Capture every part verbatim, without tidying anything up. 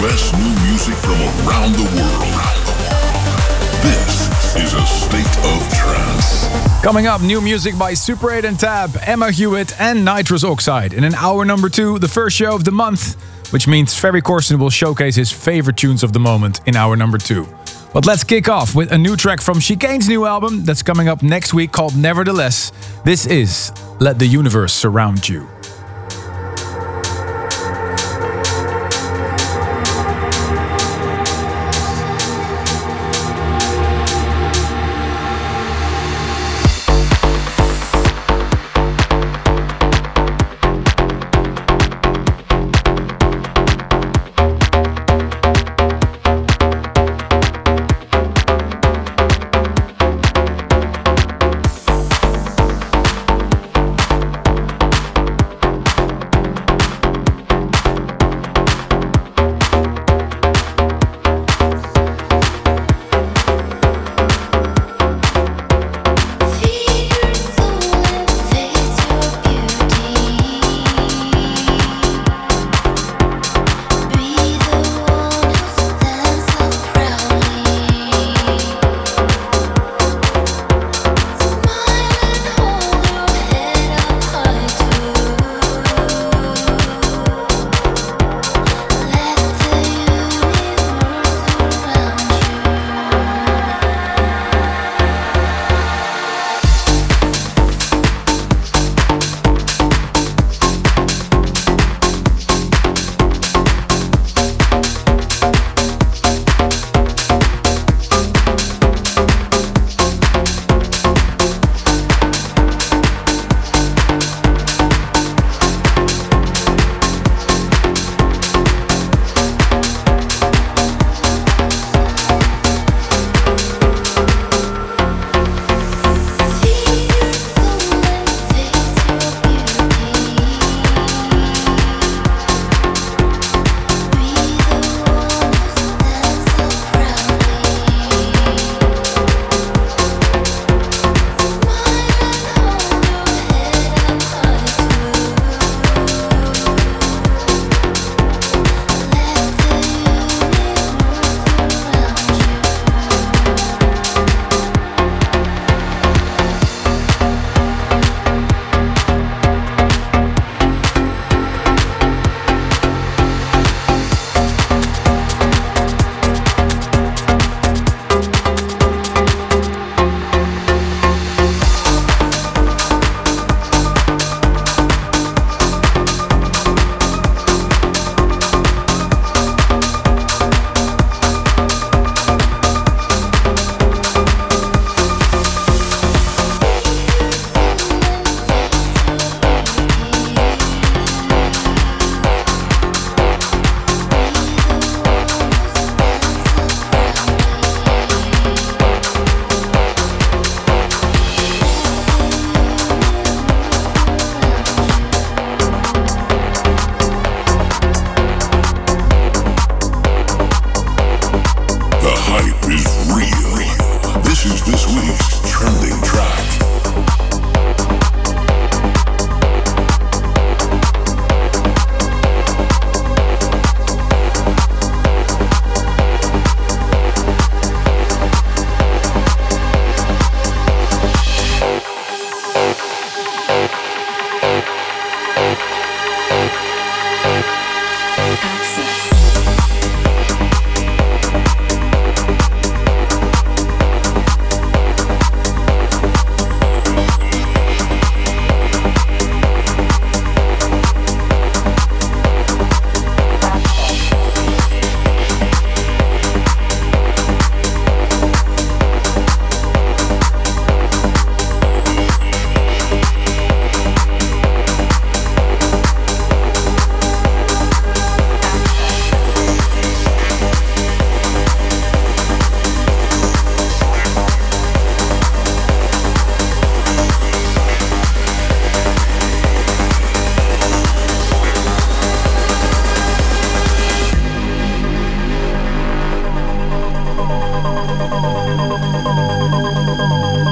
best new music from around the world. This is a state of trance. Coming up, new music by Super eight and Tab, Emma Hewitt and Nitrous Oxide. In an hour number two, the first show of the month, which means Ferry Corsten will showcase his favorite tunes of the moment in hour number two. But let's kick off with a new track from Chicane's new album that's coming up next week called Nevertheless. This is Let the Universe Surround You.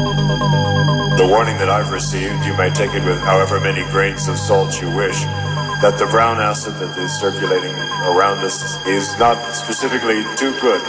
The warning that I've received, you may take it with however many grains of salt you wish, that the brown acid that is circulating around us is not specifically too good.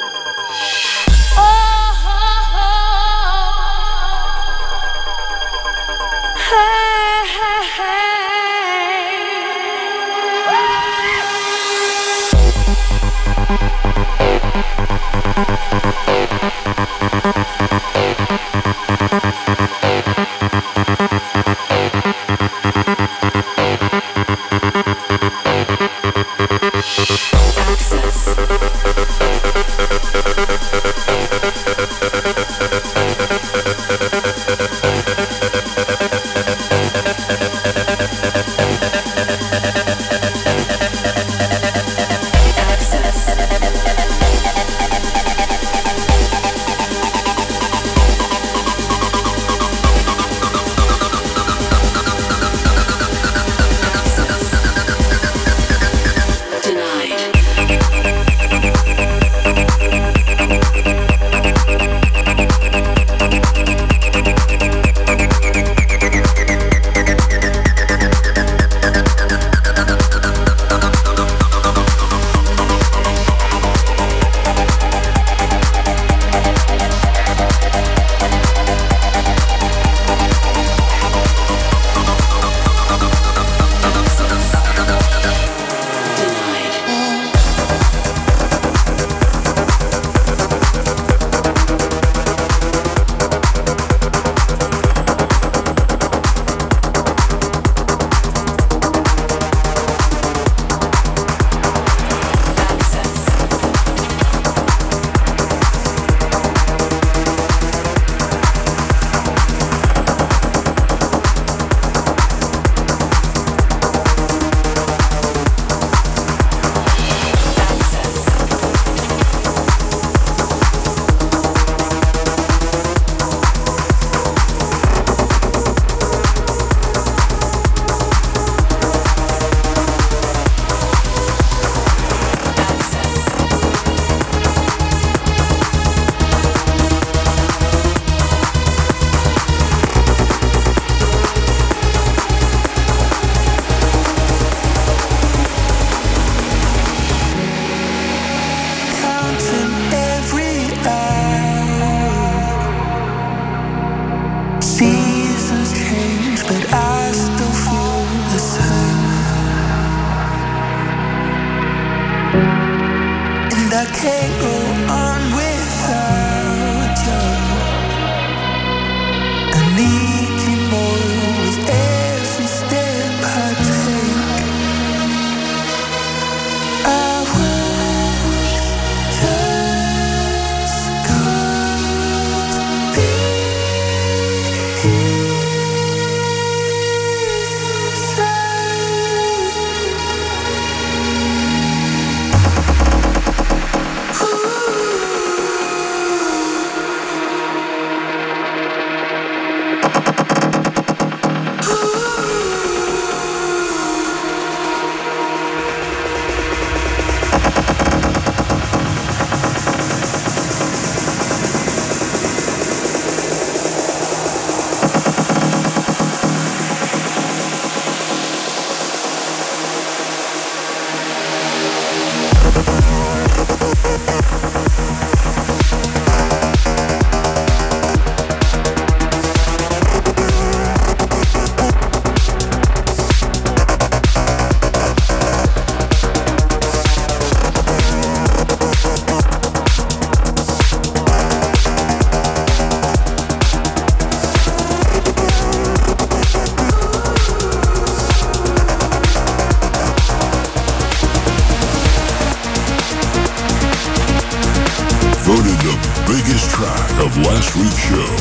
Voted the biggest track of last week's show.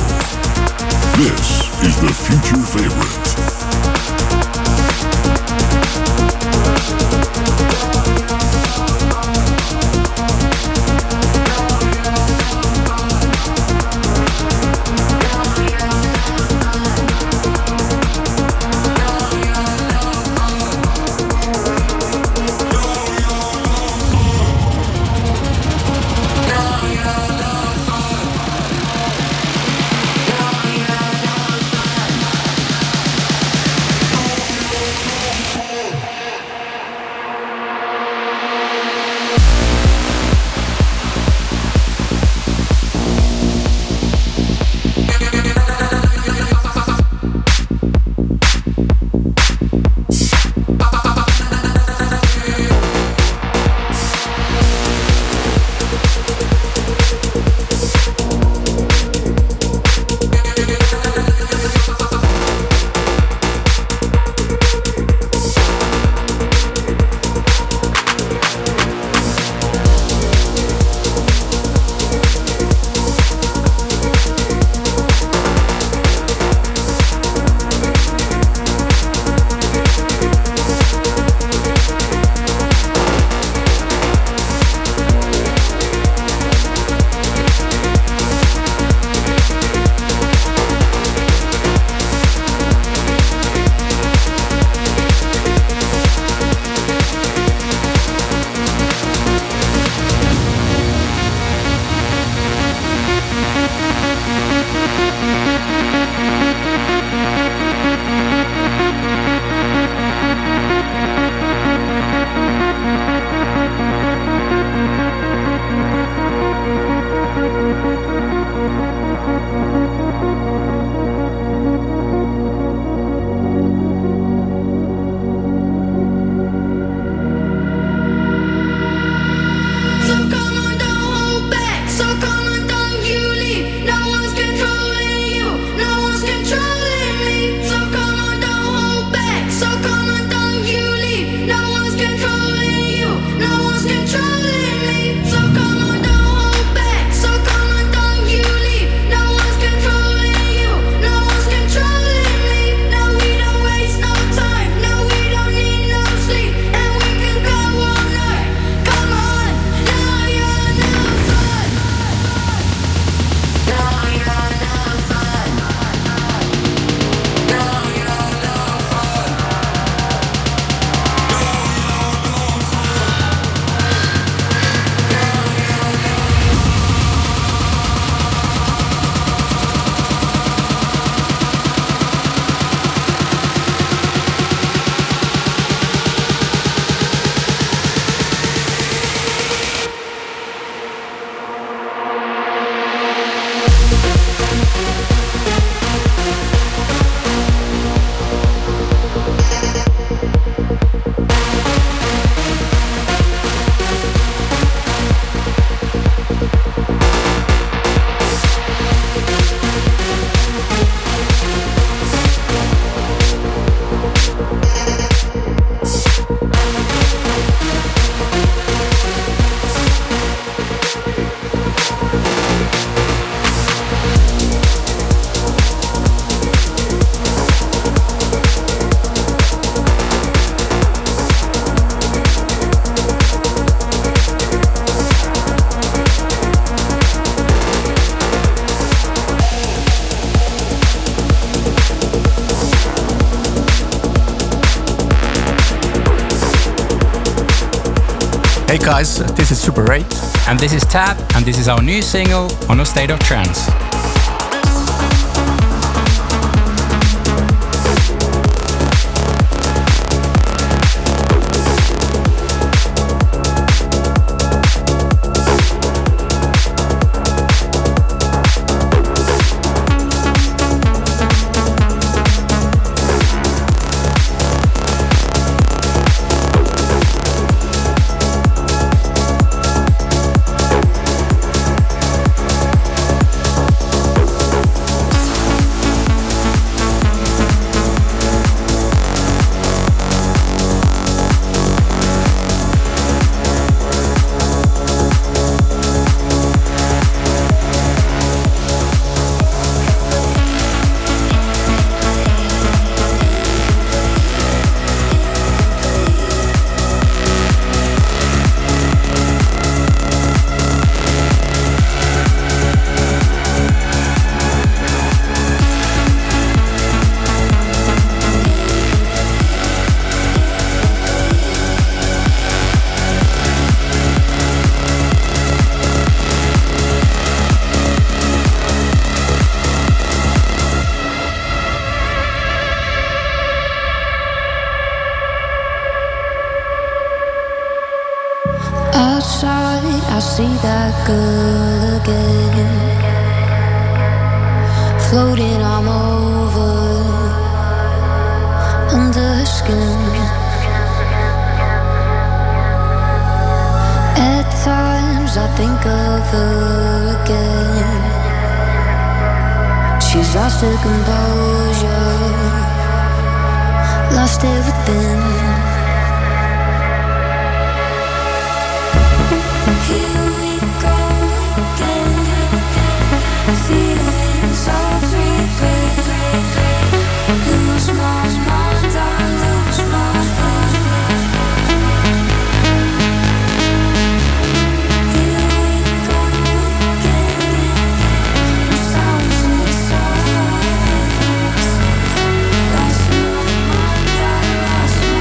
This is the future favorite. Hey guys, this is Super eight. And this is Tab, and this is our new single, On a State of Trance. Floating all over under her skin. At times I think of her again. She's lost her composure, lost everything. Here we go again, feelings of regret. Lose my mind, I lose my head. Here we go again, from sounds and silence. Lost my mind, I lost my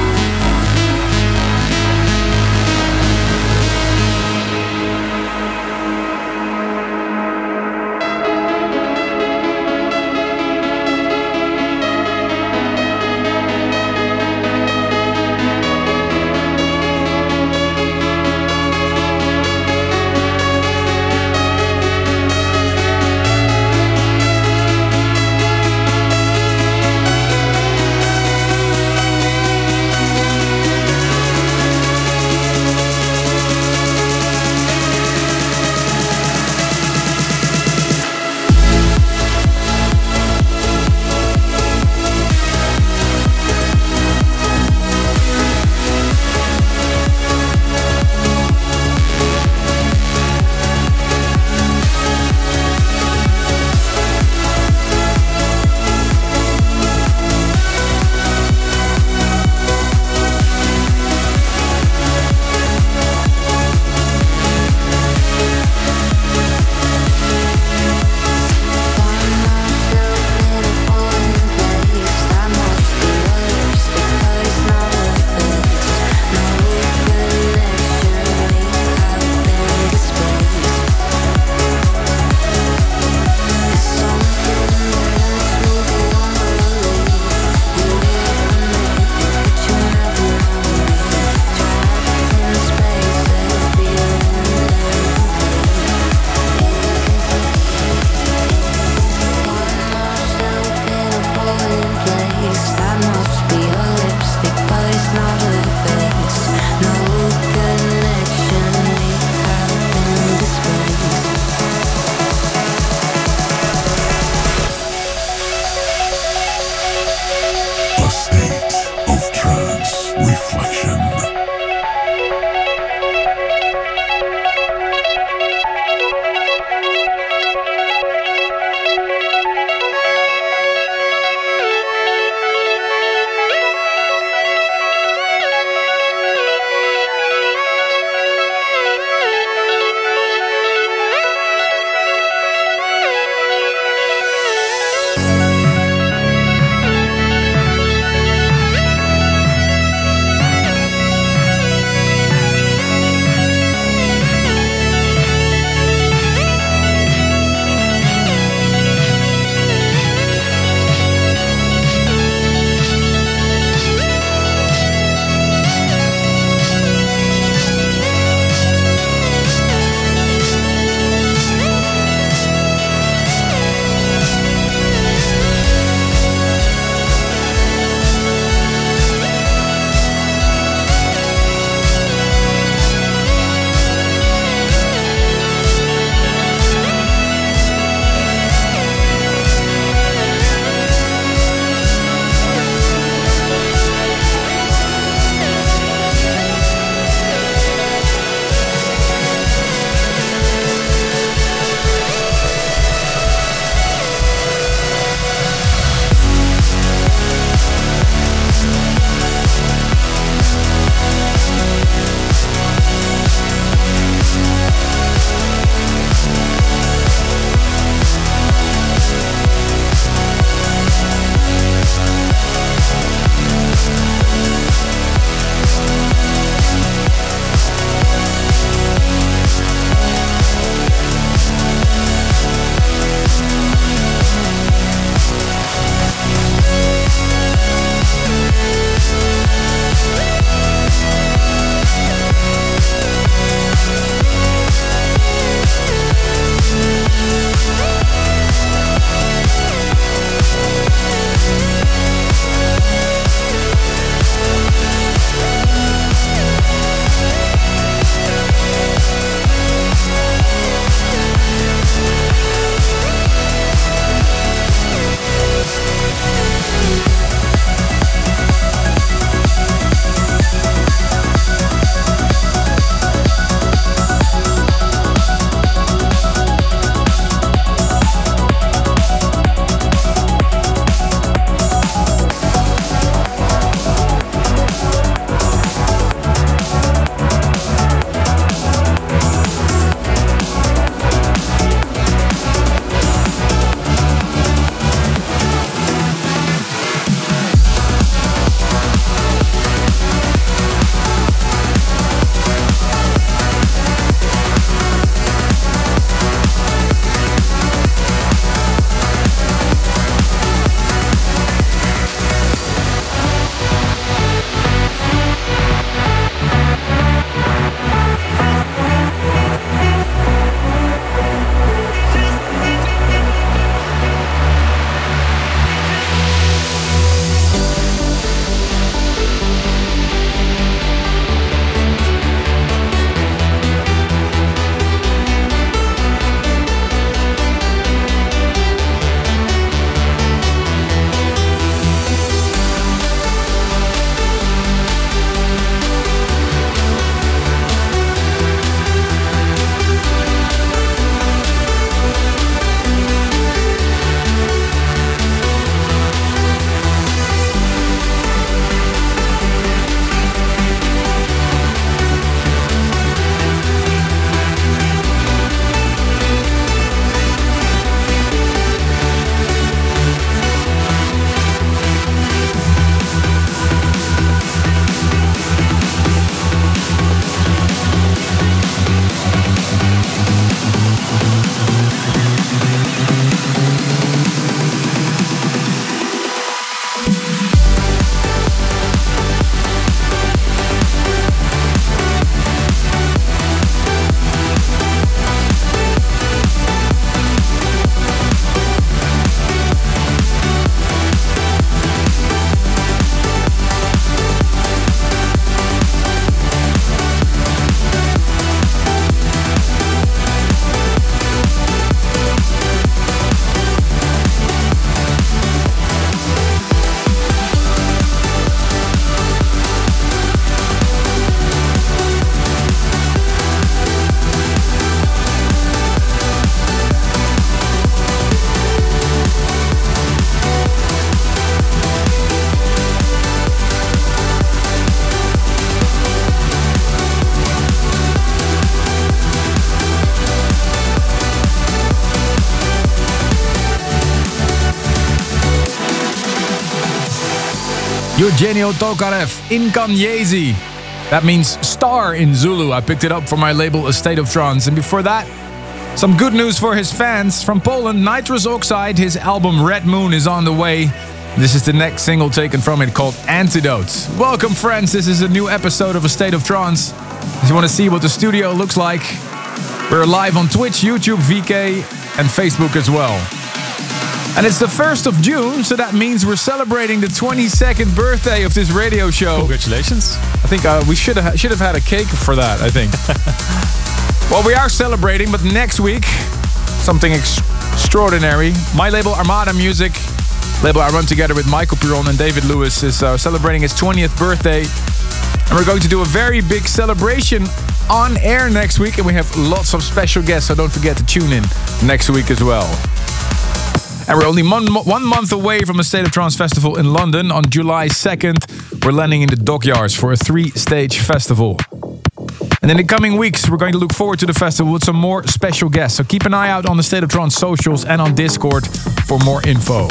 Eugenio Tokarev, Incanyezi. That means star in Zulu. I picked it up for my label A State of Trance. And before that, some good news for his fans. From Poland, Nitrous Oxide, his album Red Moon is on the way. This is the next single taken from it called Antidote. Welcome friends, this is a new episode of A State of Trance. If you want to see what the studio looks like, we're live on Twitch, YouTube, V K and Facebook as well. And it's the first of June, so that means we're celebrating the twenty-second birthday of this radio show. Congratulations. I think uh, we should have should have had a cake for that, I think. Well, we are celebrating, but next week, something ex- extraordinary. My label, Armada Music, label I run together with Michael Piron and David Lewis, is uh, celebrating his twentieth birthday. And we're going to do a very big celebration on air next week. And we have lots of special guests, so don't forget to tune in next week as well. And we're only one, one month away from the State of Trance Festival in London. On July second, we're landing in the Dockyards for a three-stage festival. And in the coming weeks, we're going to look forward to the festival with some more special guests. So keep an eye out on the State of Trance socials and on Discord for more info.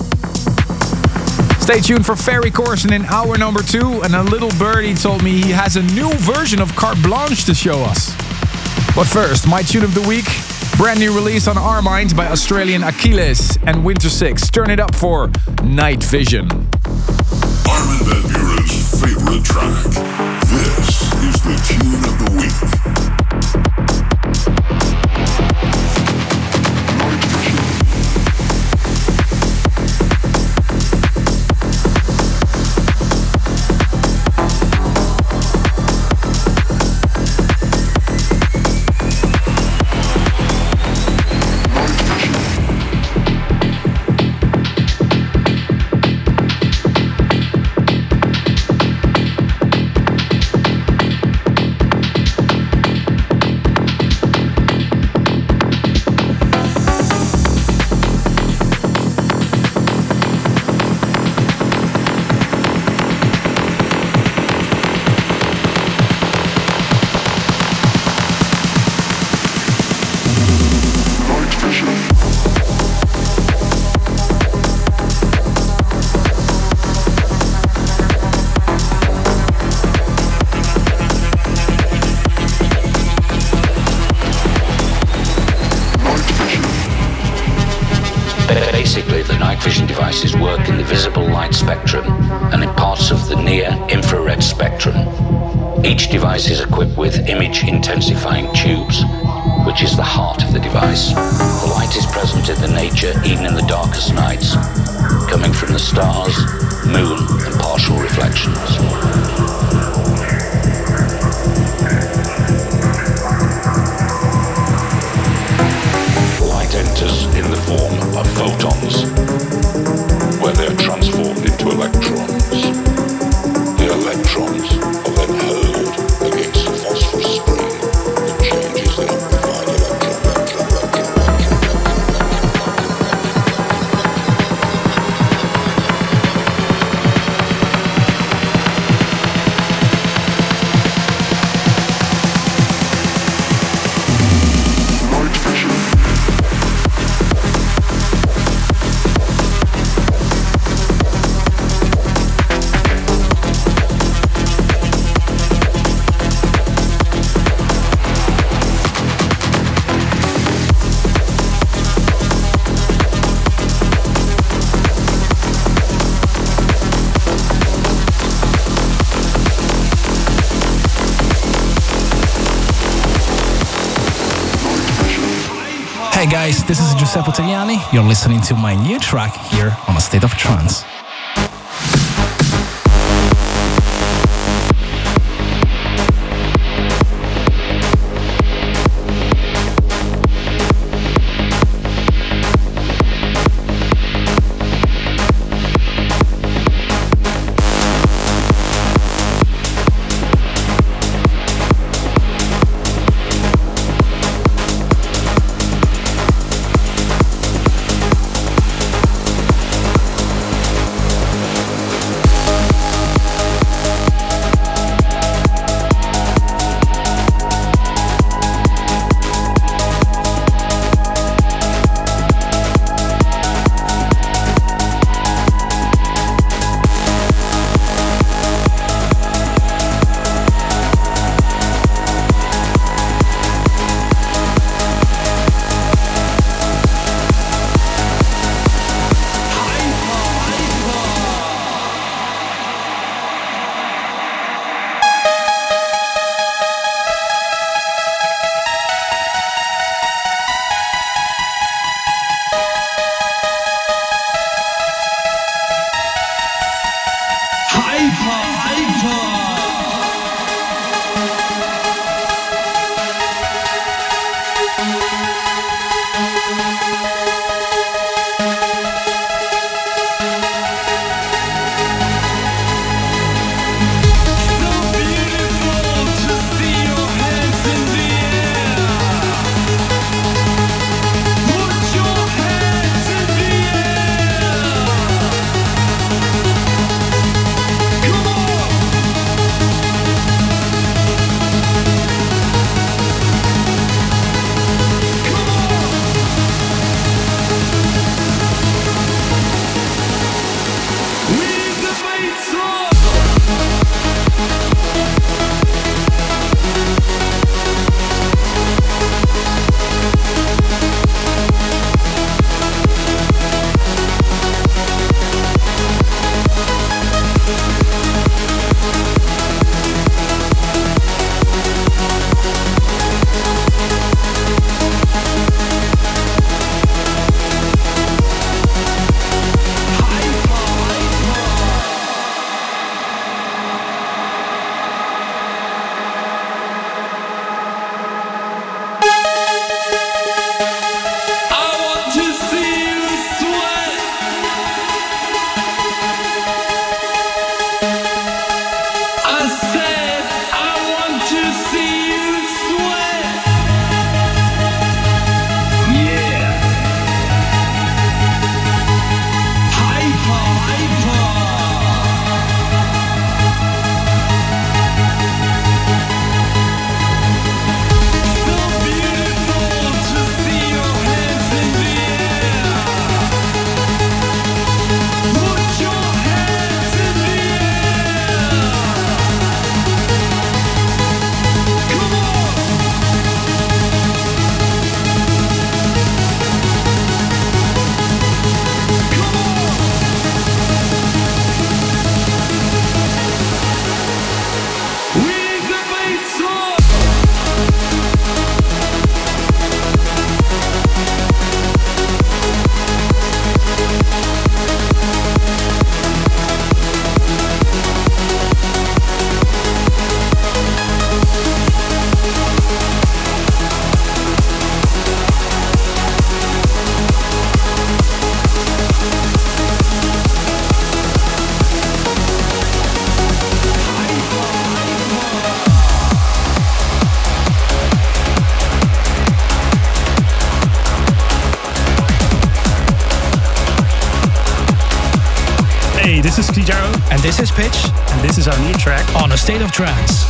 Stay tuned for Ferry Corsten in hour number two. And a little birdie told me he has a new version of Carte Blanche to show us. But first, my tune of the week. Brand new release on Our Minds by Australian Achilles and Winter Six. Turn it up for Night Vision. Armin van Buuren's favorite track. This is the tune of the week. Work in the visible light spectrum and in parts of the near-infrared spectrum. Each device is equipped with image-intensifying tubes, which is the heart of the device. The light is present in the nature even in the darkest nights, coming from the stars, moon, and partial reflections. Light enters in the form of photons, where they are transformed into electrons. The electrons are then hurled against the phosphorus screen that changes the amplified electron, electron, electron, Hey guys, this is Giuseppe Tagliani. You're listening to my new track here on A State of Trance. Hey, this is Kijaro. And this is Pitch. And this is our new track on A State of Trance.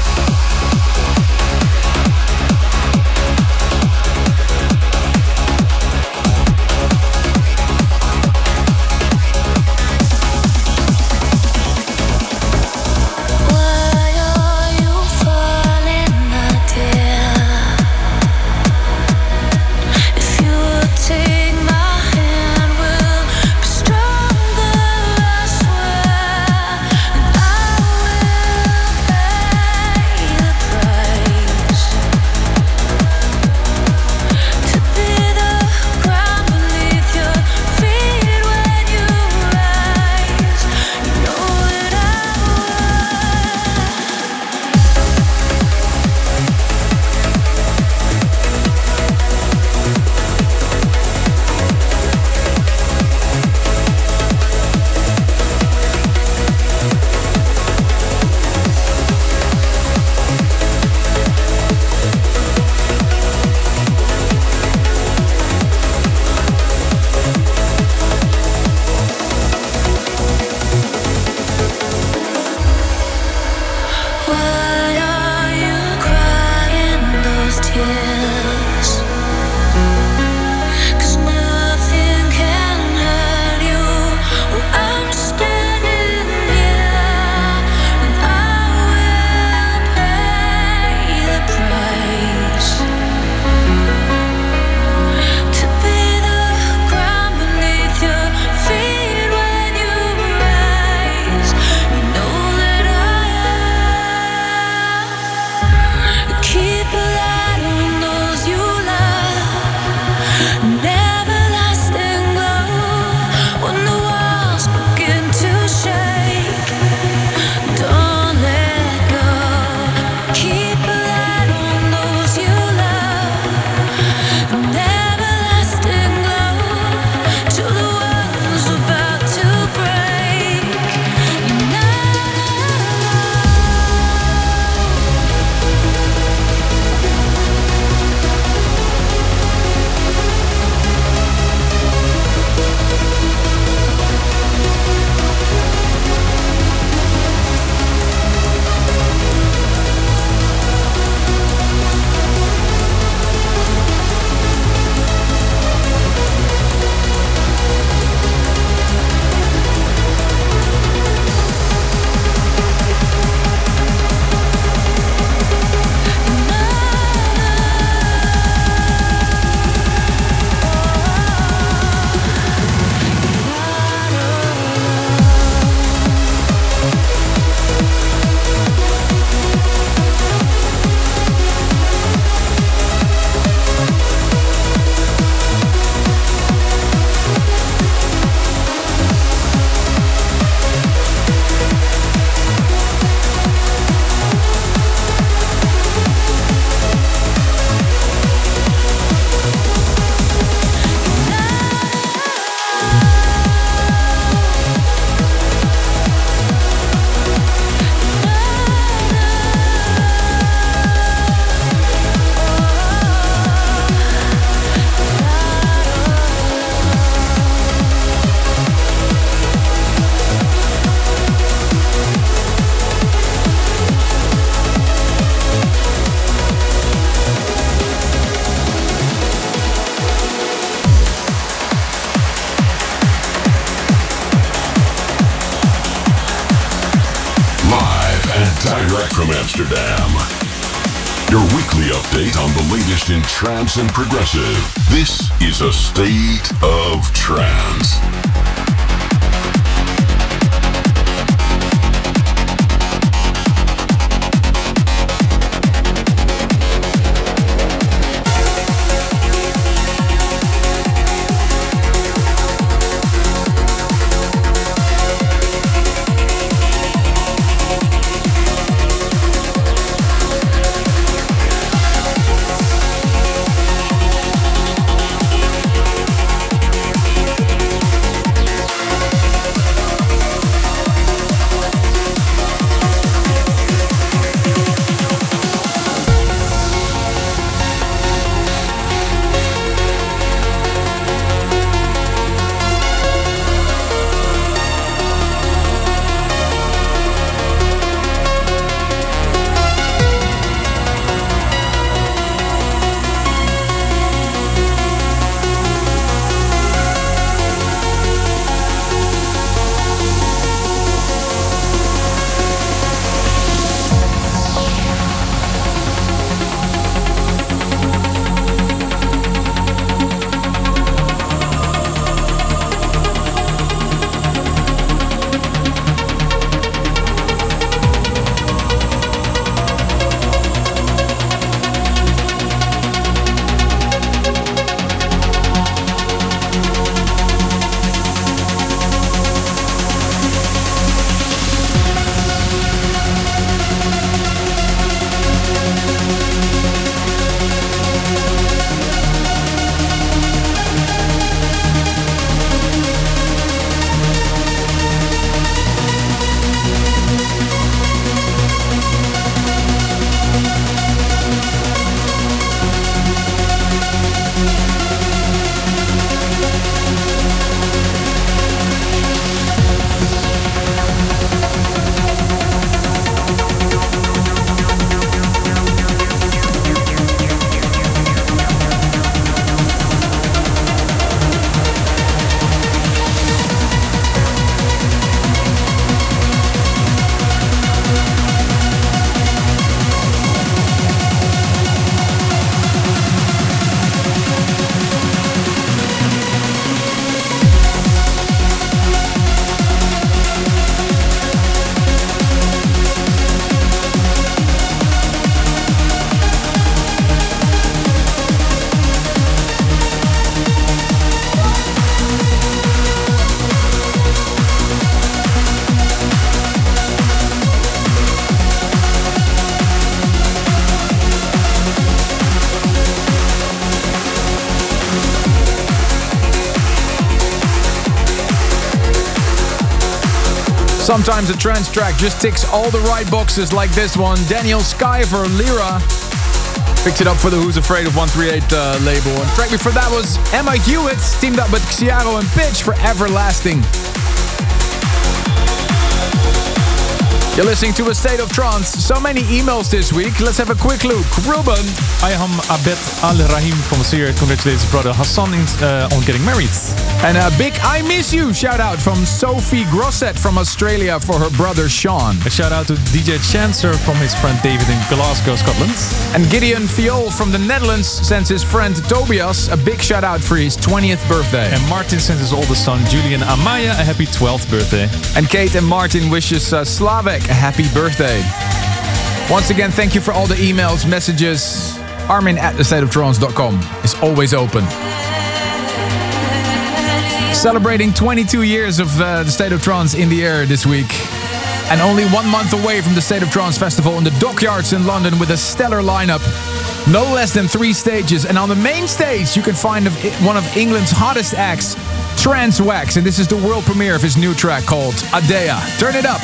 Direct from Amsterdam. Your weekly update on the latest in trance and progressive. This is A State of Trance. Sometimes a trance track just ticks all the right boxes like this one. Daniel Skyver, Lyra. Picked it up for the Who's Afraid of one thirty-eight uh, label. And track before that was Emma Hewitt, teamed up with Xiaro and Pitch for Everlasting. You're listening to A State of Trance. So many emails this week. Let's have a quick look. Ruben. Ayham Abed Al-Rahim from Syria congratulates his brother Hassan in, uh, on getting married. And a big I Miss You shout out from Sophie Grosset from Australia for her brother Sean. A shout out to D J Chancer from his friend David in Glasgow, Scotland. And Gideon Fiol from the Netherlands sends his friend Tobias a big shout out for his twentieth birthday. And Martin sends his oldest son Julian Amaya a happy twelfth birthday. And Kate and Martin wishes uh, Slavek a happy birthday. Once again, thank you for all the emails, messages. Armin at the state of trance dot com is always open. Celebrating twenty-two years of uh, the State of Trance in the air this week. And only one month away from the State of Trance Festival in the Dockyards in London with a stellar lineup. No less than three stages. And on the main stage, you can find one of England's hottest acts, Trance Wax. And this is the world premiere of his new track called Adea. Turn it up.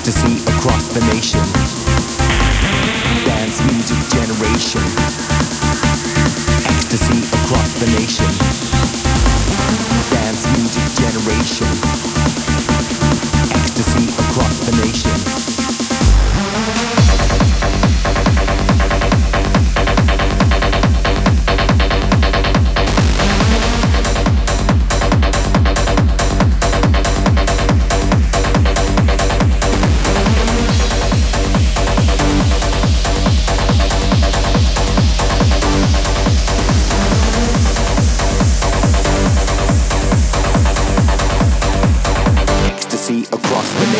Ecstasy across the nation. Dance music generation. Ecstasy across the nation. Dance music generation. Ecstasy across the nation. Across the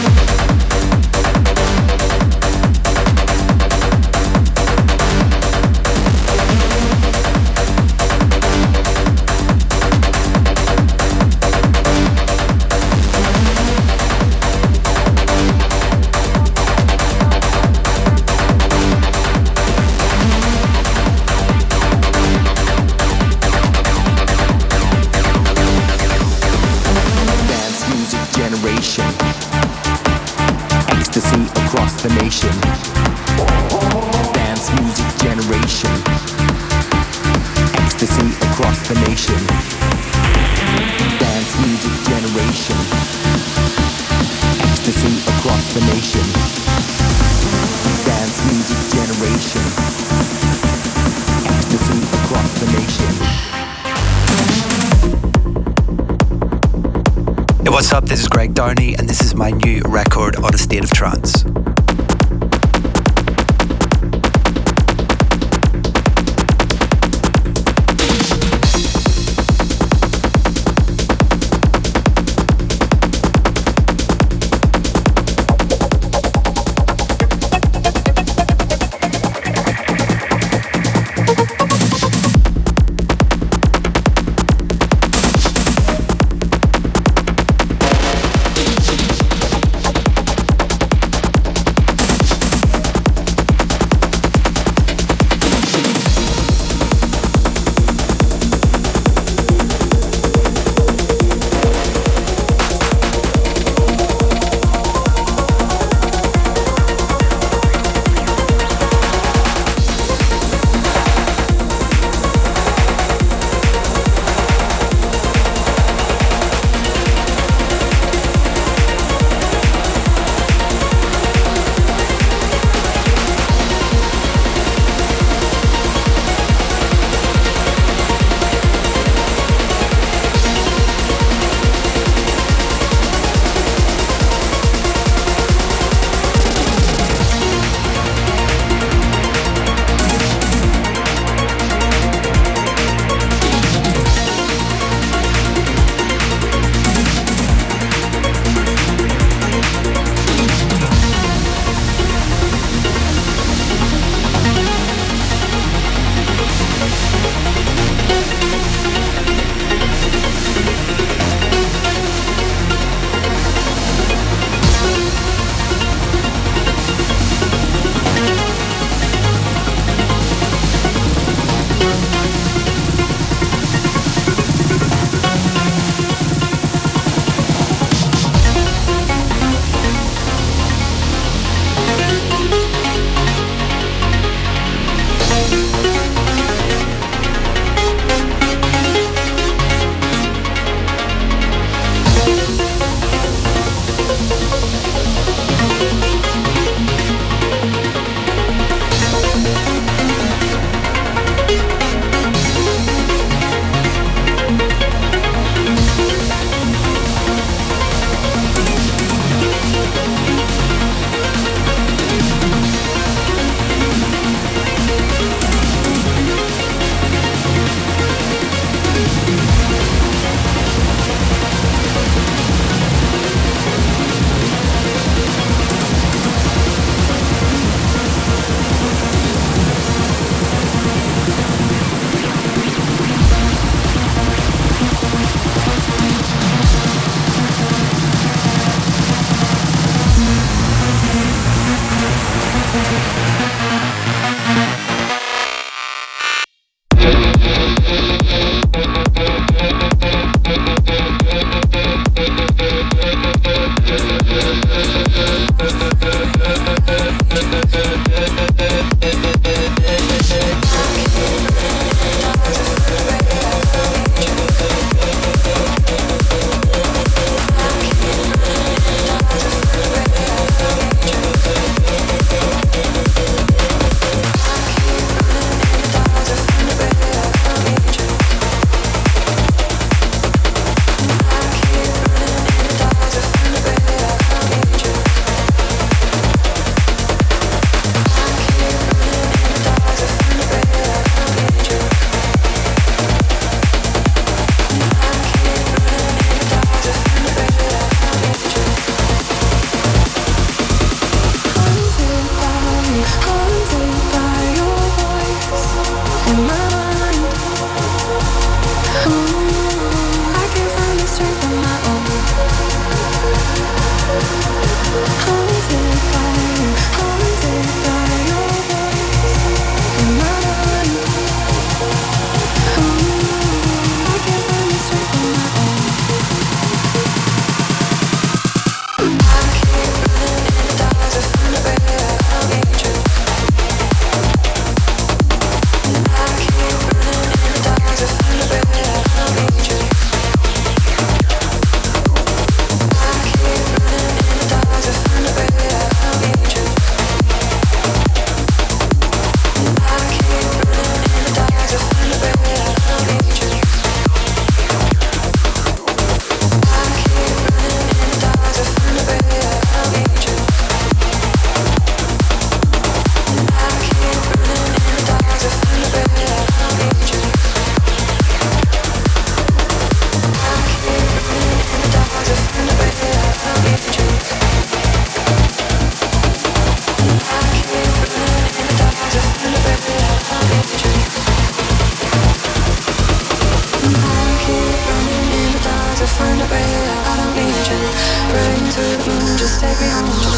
nation. Dance music generation. Ecstasy across the nation. Dance music generation. Ecstasy across the nation. Dance music generation. Ecstasy across the nation. Hey, what's up? This is Greg Downey, and this is my new record on A State of Trance.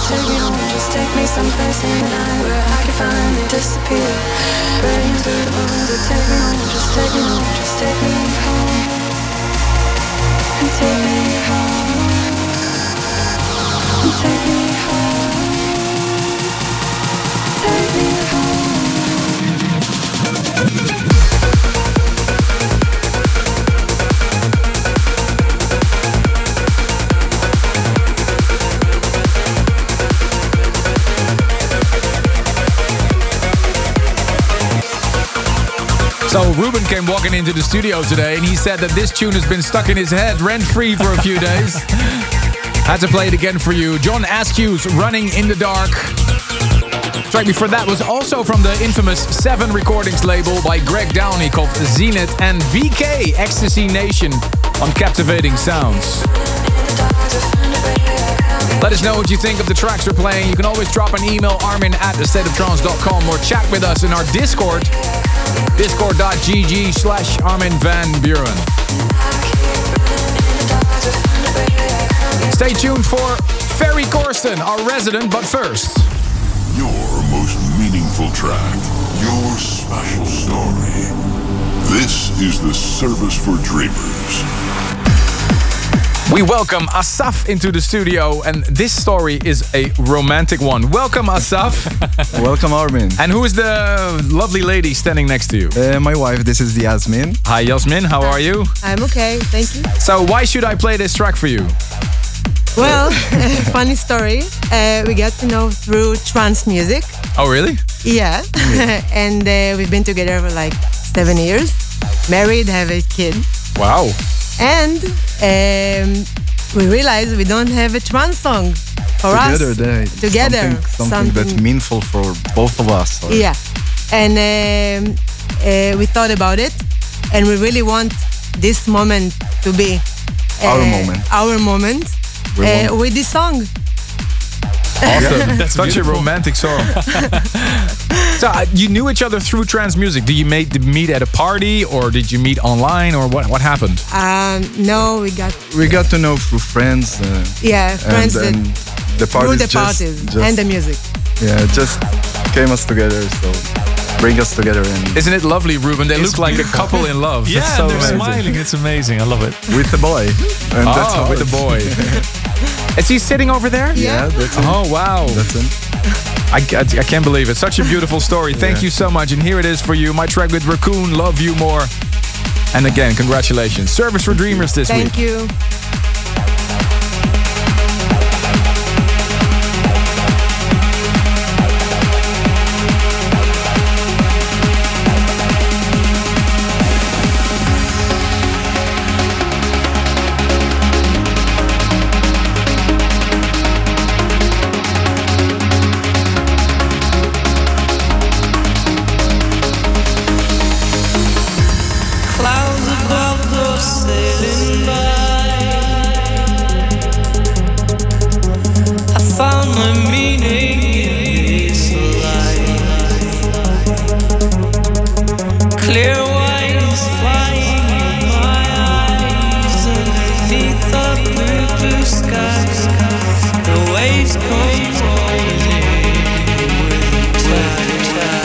take me home, just take me someplace in the night where I can finally disappear. Burning through the bone to take me home, just take me home, just take me home. And take me home. And take me home. Take me home. So Ruben came walking into the studio today and he said that this tune has been stuck in his head rent-free for a few days. Had to play it again for you. John Askew's Running in the Dark. The track before that was also from the infamous Seven Recordings label by Greg Downey called Zenith, and V K, Ecstasy Nation on Captivating Sounds. Let us know what you think of the tracks we're playing. You can always drop an email, armin at the state of trance dot com, or chat with us in our Discord, discord.gg slash Armin van Buren. Stay tuned for Ferry Corsten, our resident, but first, your most meaningful track, your special story. This is the Service for Dreamers. We welcome Asaf into the studio, and this story is a romantic one. Welcome, Asaf. Welcome, Armin. And who is the lovely lady standing next to you? Uh, my wife, this is Yasmin. Hi, Yasmin. How are you? I'm okay, thank you. So why should I play this track for you? Well, funny story. Uh, we got to know through trance music. Oh, really? Yeah. And uh, we've been together for like seven years. Married, have a kid. Wow. And um, we realized we don't have a trance song for together, us. They, Together. Something, something, something that's meaningful for both of us. Or... Yeah. And um, uh, we thought about it. And we really want this moment to be uh, our moment. Our moment uh, with this song. Awesome. That's such beautiful. a romantic song. So uh, you knew each other through trance music. Did you meet, did you meet at a party, or did you meet online, or what? What happened? Um, no, we got we got to know through friends. Uh, yeah, friends and, that and the through parties the just, parties just, and the music. Yeah, it just came us together. So bring us together. And isn't it lovely, Ruben? They It's look like beautiful. a couple in love. Yeah, It's so and they're amazing. smiling. It's amazing. I love it. with the boy. And Oh, that's how with it's- the boy. Is he sitting over there? Yeah, that's him. Oh, wow. That's him. I, I, I can't believe it. Such a beautiful story. Thank Yeah. you so much. And here it is for you. My track with Raccoon, Love You More. And again, congratulations. Service for Dreamers this Thank week. you. Clouds above the sailing by. I found my meaning in this life. Clear white is flying in my eyes. Underneath the blue, blue sky, the waves come rolling with the tide.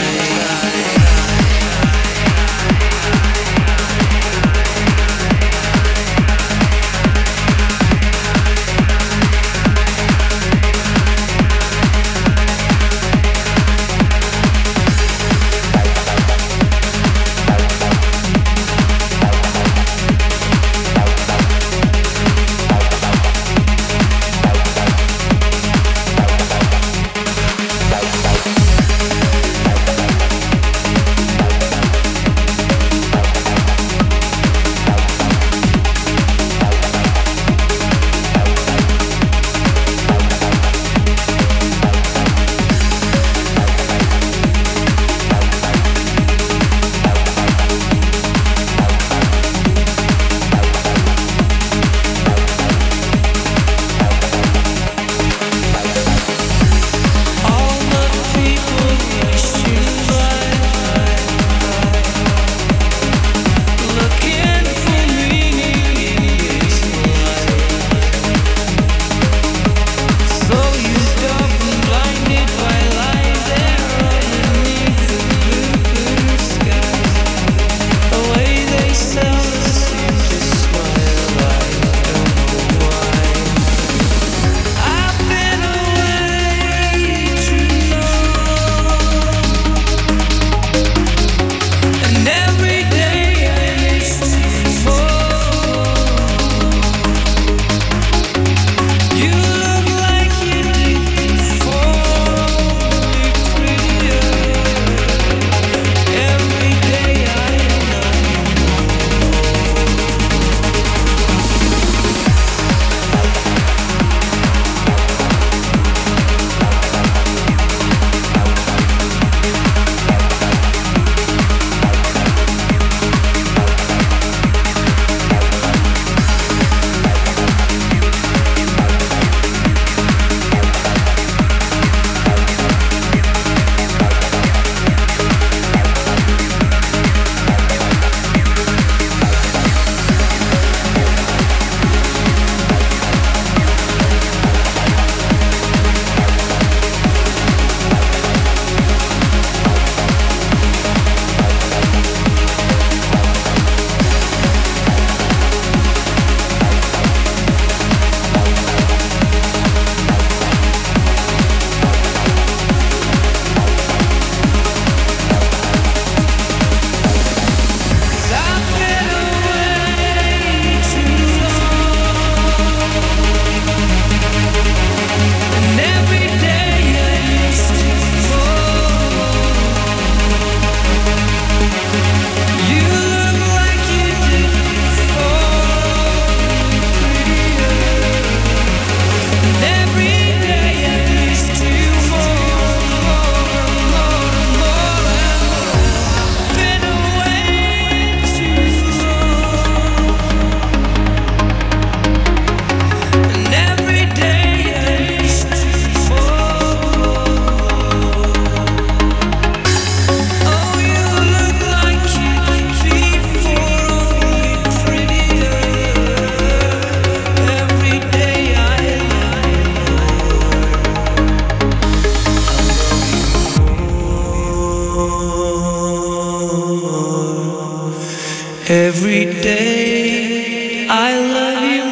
Every day I love you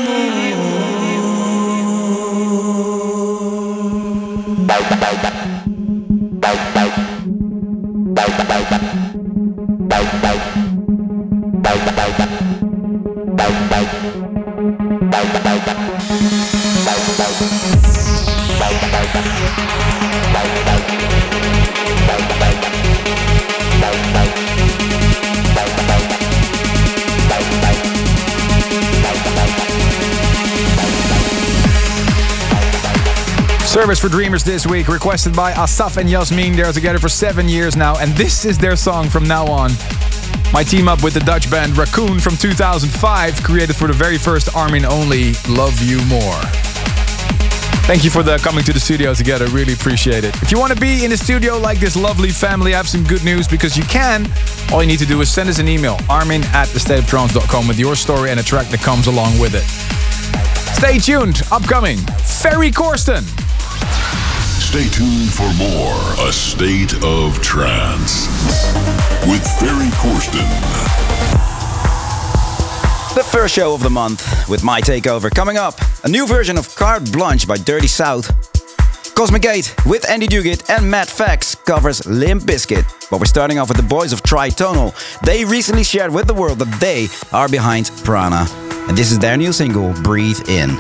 Service for Dreamers this week, requested by Asaf and Yasmin. They're together for seven years now, and this is their song from now on. My team up with the Dutch band Raccoon from two thousand five, created for the very first Armin only Love You More. Thank you for the coming to the studio together, really appreciate it. If you want to be in the studio like this lovely family, I have some good news, because you can. All you need to do is send us an email, armin at the state of trance dot com, with your story and a track that comes along with it. Stay tuned, upcoming, Ferry Corsten. Stay tuned for more A State of Trance with Ferry Corsten. The first show of the month with my takeover coming up. A new version of Carte Blanche by Dirty South. Cosmic Gate with Andy Duguid and Matt Fax covers Limp Bizkit. But we're starting off with the boys of Tritonal. They recently shared with the world that they are behind Piranha. And this is their new single, Breathe In.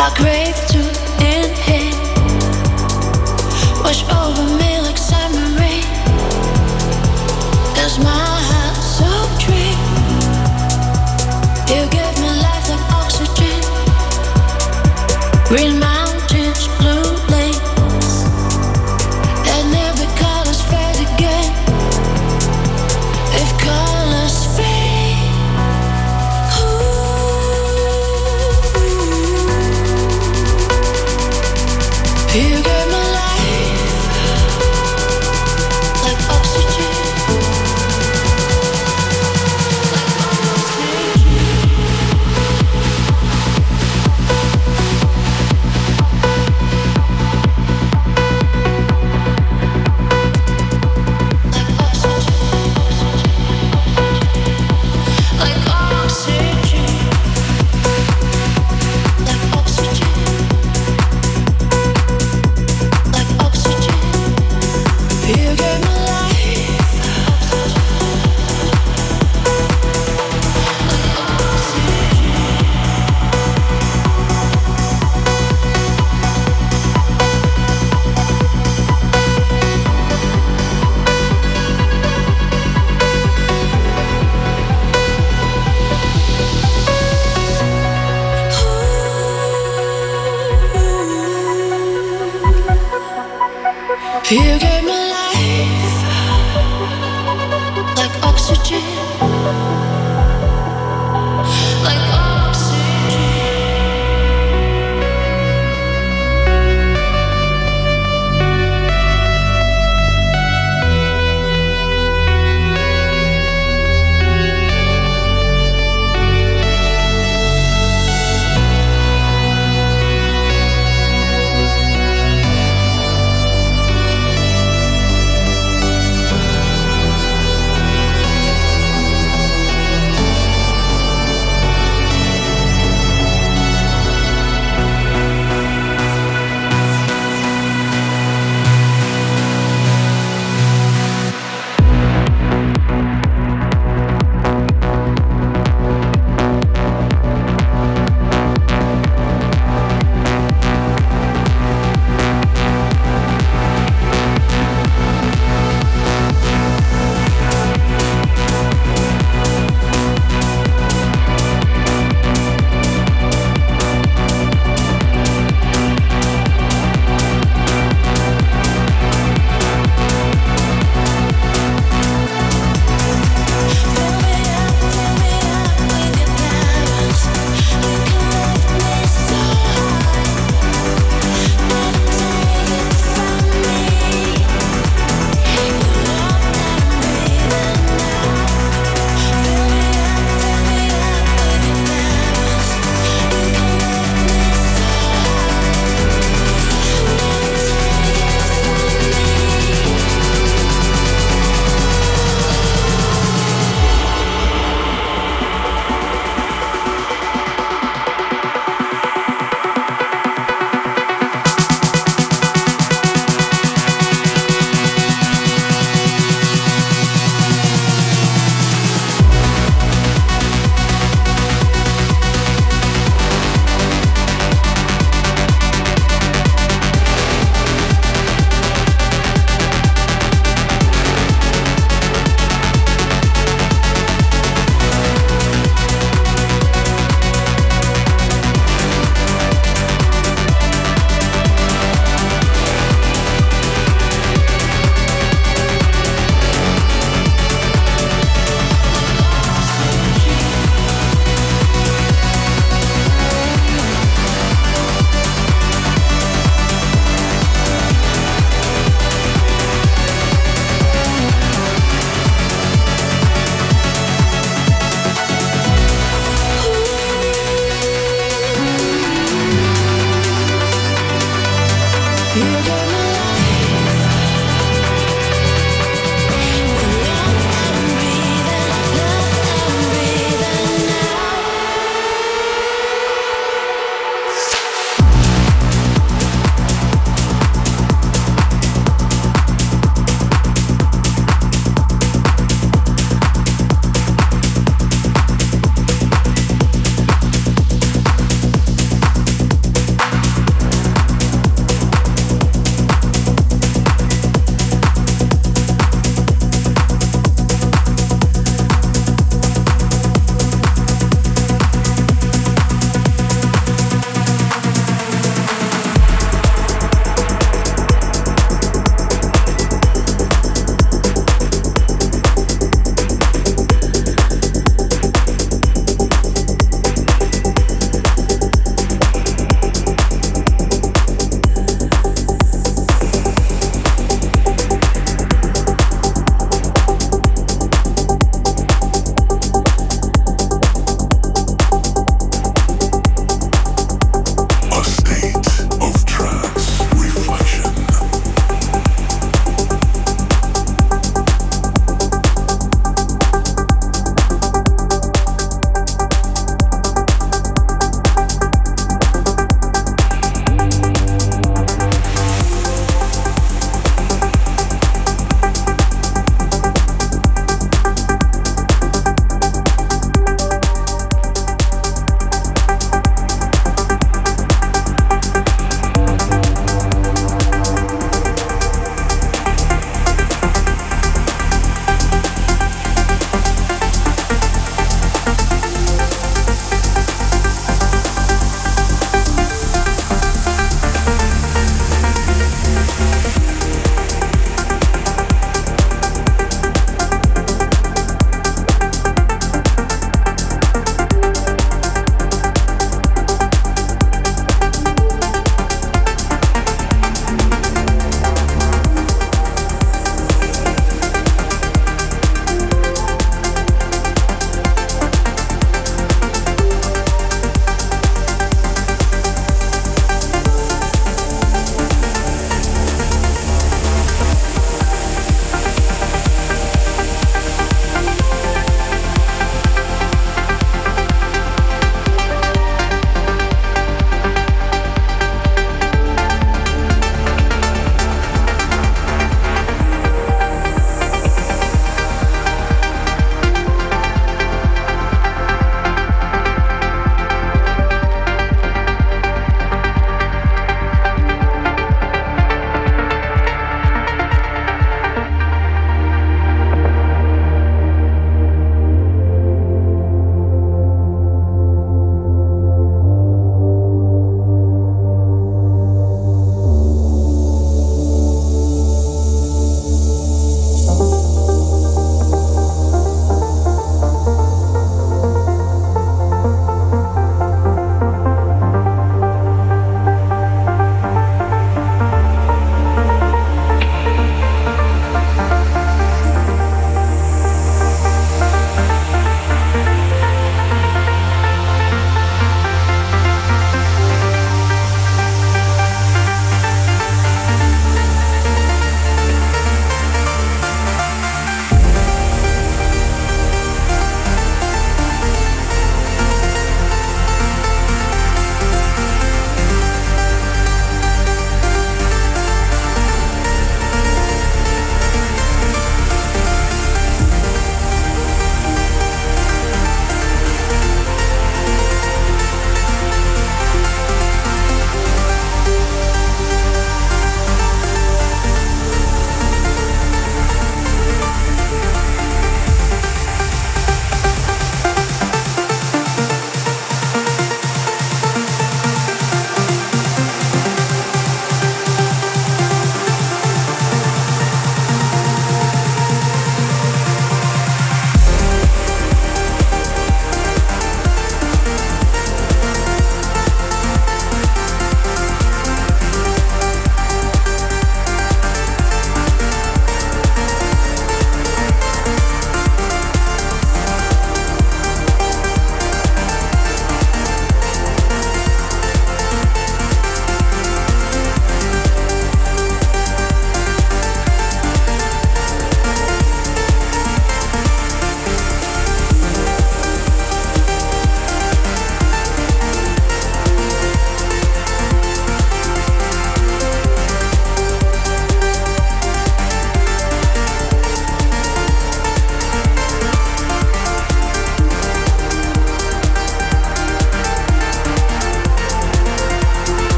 I crave to inhale. Wash over me like summer rain. 'Cause my heart's so drained. You give me life like oxygen. Green mountains, blue lakes, and every color's fade again. If colors fade, ooh, you gave me life like oxygen. You gave me life like oxygen, like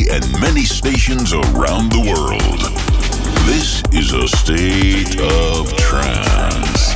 and many stations around the world. This is a state of trance.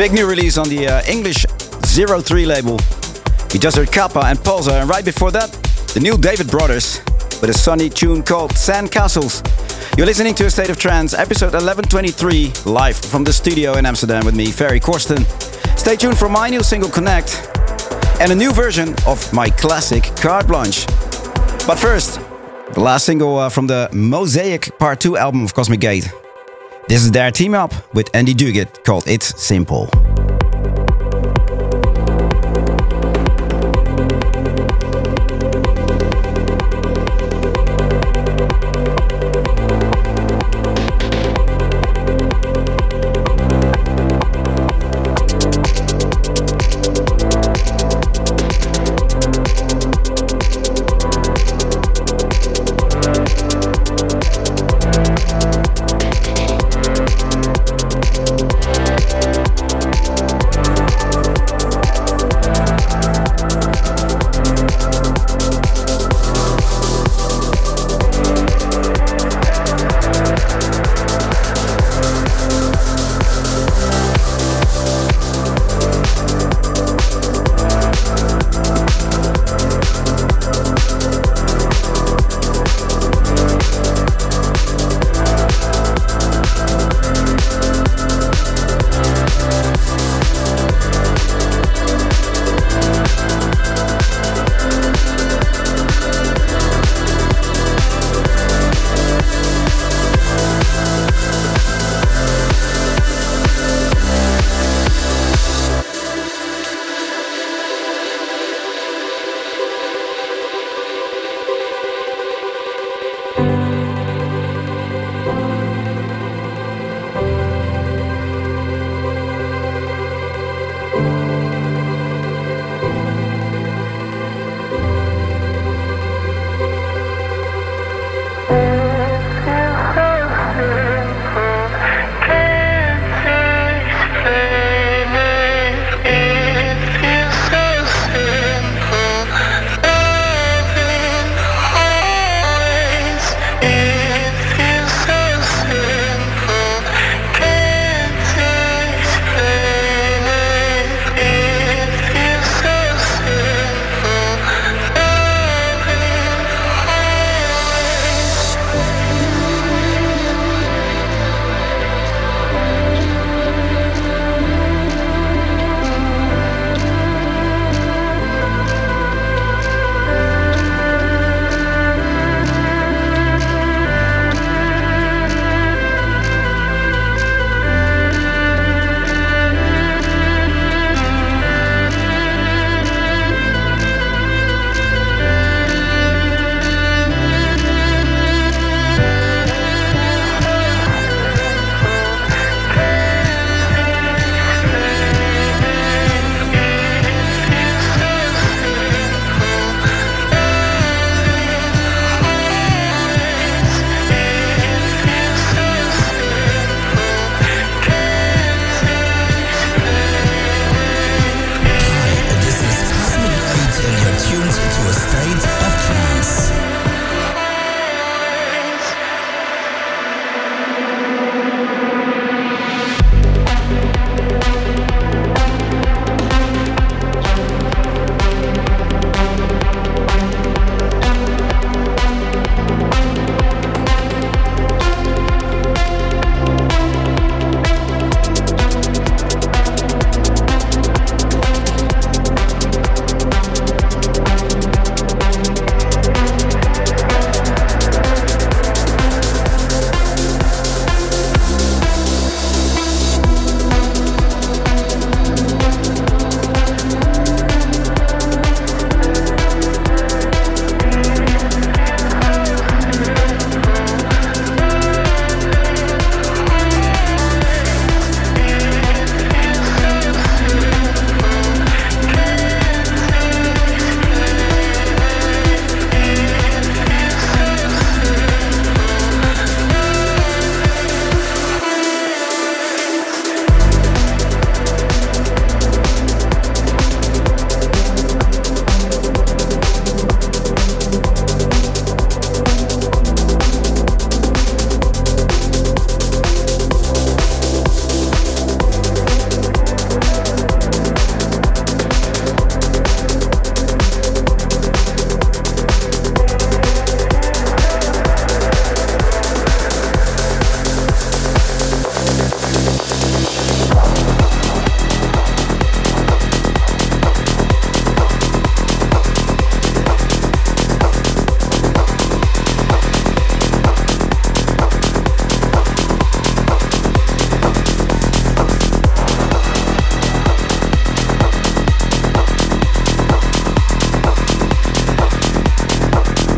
big new release on the uh, English Zero three label. We just heard Kappa and Pulsar, and right before that, the new David Brothers with a sunny tune called Sandcastles. You're listening to A State of Trance, episode eleven twenty-three, live from the studio in Amsterdam with me, Ferry Corsten. Stay tuned for my new single Connect and a new version of my classic Carte Blanche. But first, the last single uh, from the Mosaic Part two album of Cosmic Gate. This is their team up with Andy Duguid called It's Simple.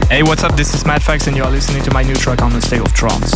Hey, what's up? This is Matt Fax, and you are listening to my new track on the State of Trance.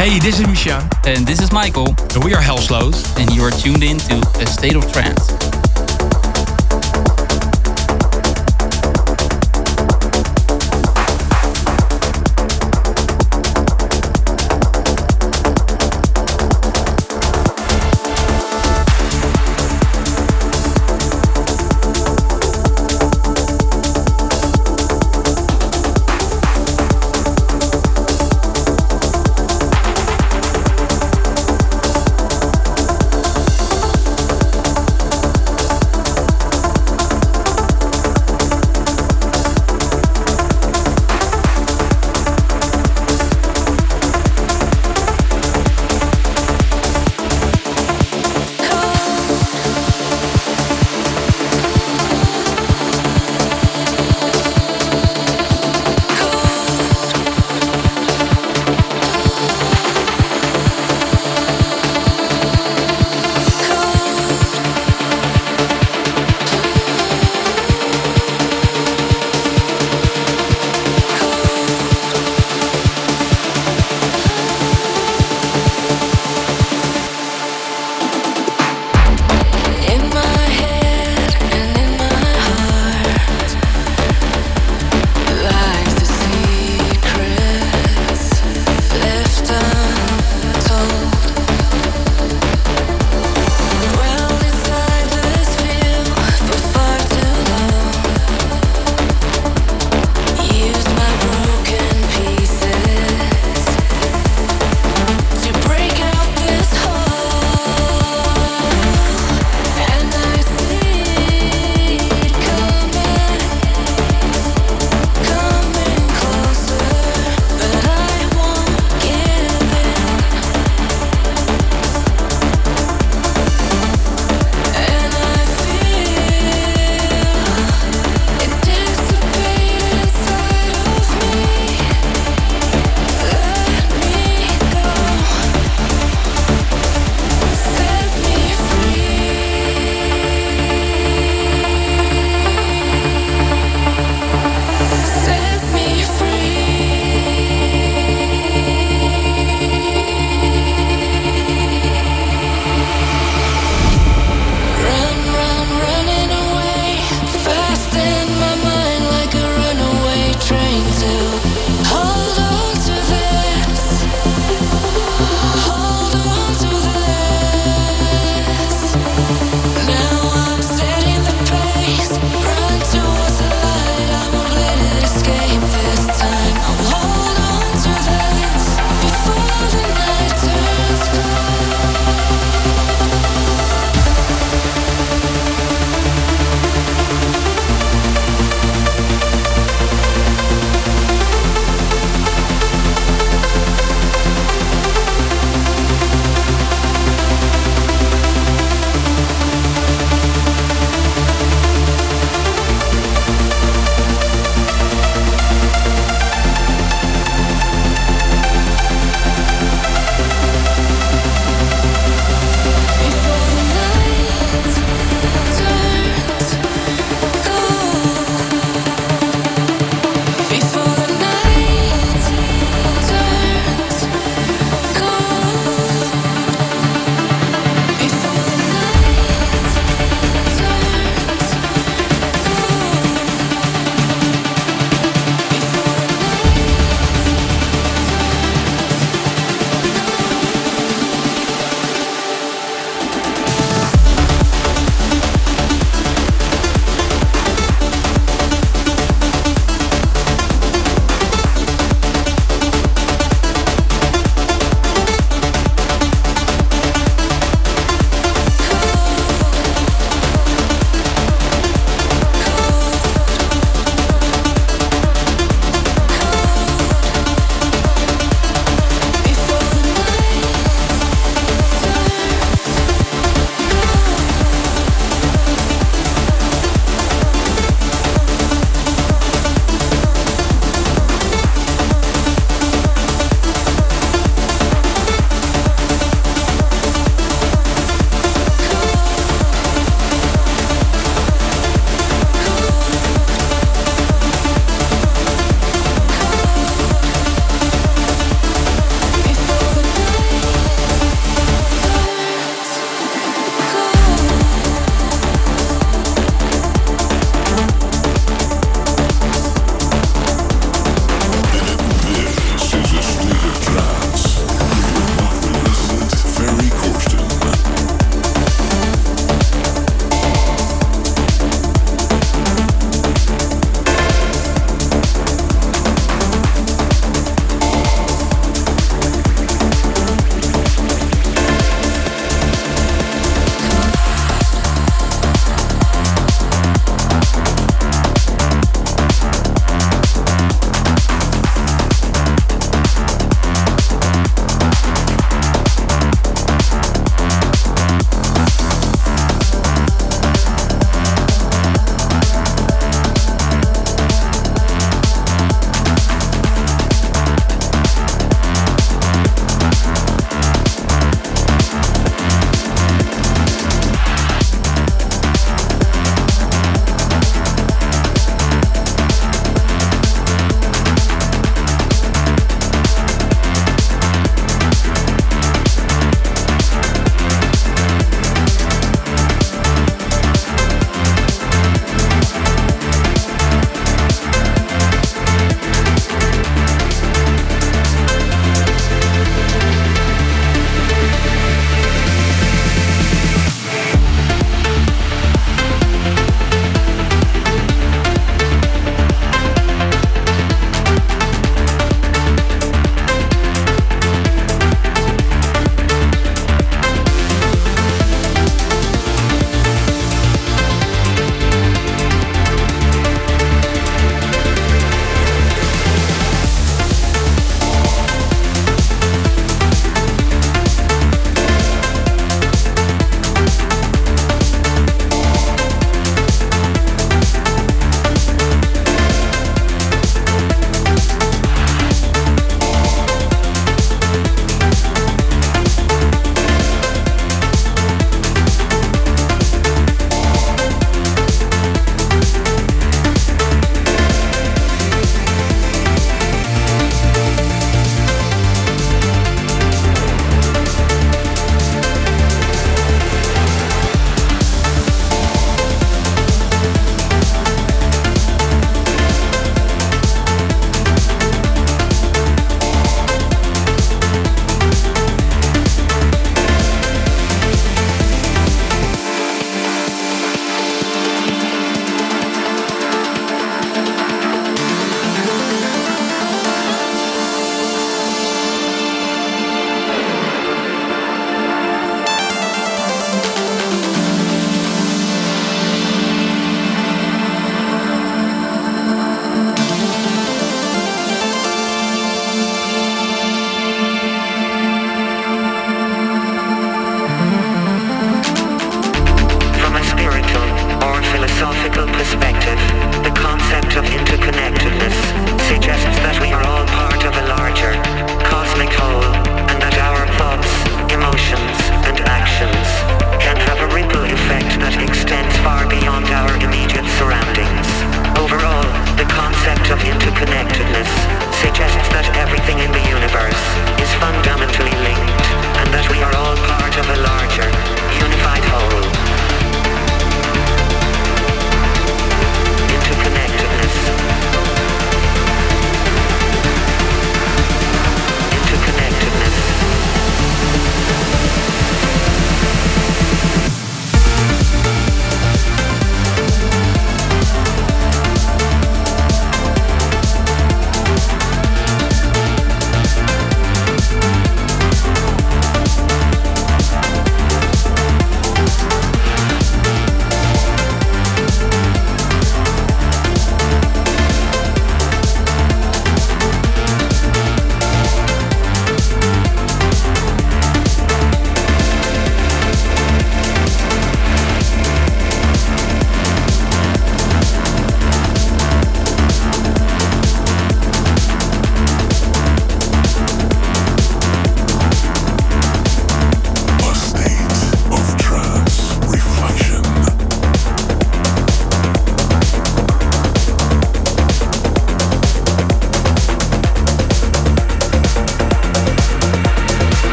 Hey, this is Michel. And this is Michael. And we are Hellslows. And you are tuned in to A State of Trance.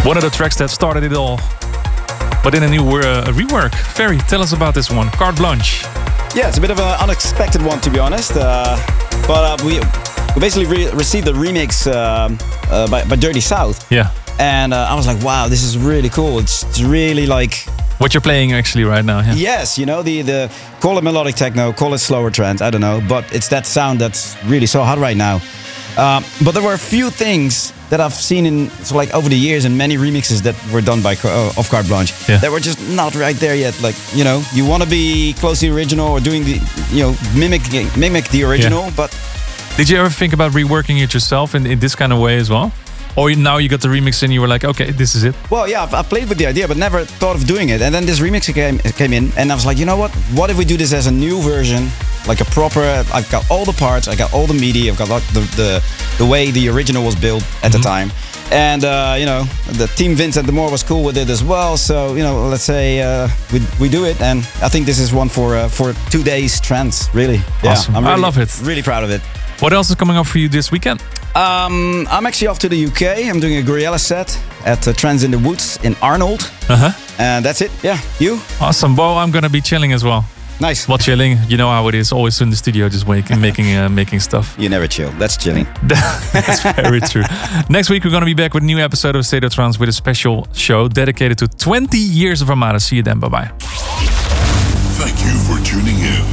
One of the tracks that started it all, but in a new uh, rework. Ferry, tell us about this one, Carte Blanche. Yeah, it's a bit of an unexpected one, to be honest. Uh, but uh, we we basically re- received a remix uh, uh, by, by Dirty South. Yeah. And uh, I was like, wow, this is really cool. It's, it's really like... What you're playing actually right now, yeah. Yes, you know, the, the call it melodic techno, call it slower trance, I don't know. But it's that sound that's really so hot right now. Uh, but there were a few things that I've seen in so like over the years in many remixes that were done by uh, of Carte Blanche yeah. that were just not right there yet. Like, you know, you want to be close to the original or doing the, you know, mimic mimic the original, yeah. but... Did you ever think about reworking it yourself in, in this kind of way as well? Or now you got the remix and you were like, okay, this is it? Well, yeah, I've, I've played with the idea, but never thought of doing it. And then this remix came, came in, and I was like, you know what? What if we do this as a new version? Like a proper, I've got all the parts, I got all the MIDI, I've got like the, the, the way the original was built at mm-hmm. the time. And, uh, you know, the team Vincent de Moor was cool with it as well. So, you know, let's say uh, we, we do it. And I think this is one for uh, for two days trance, really. Awesome. Yeah, I'm really, I love it. Really proud of it. What else is coming up for you this weekend? Um, I'm actually off to the U K. I'm doing a Gorilla set at uh, Trans in the Woods in Arnold. Uh-huh. And that's it. Yeah. You? Awesome. Well, I'm going to be chilling as well. Nice. Well, chilling, you know how it is. Always in the studio, just making making uh, making stuff. You never chill. That's chilling. That's very true. Next week, we're going to be back with a new episode of State of Trance with a special show dedicated to twenty years of Armada. See you then. Bye-bye. Thank you for tuning in.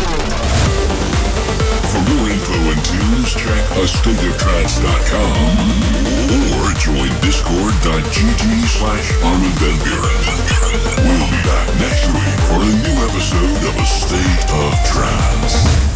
For more info and tunes, check a state of trance dot com or join discord.gg slash Armin van Buuren. We'll be back next week for a new episode of A State of Trance.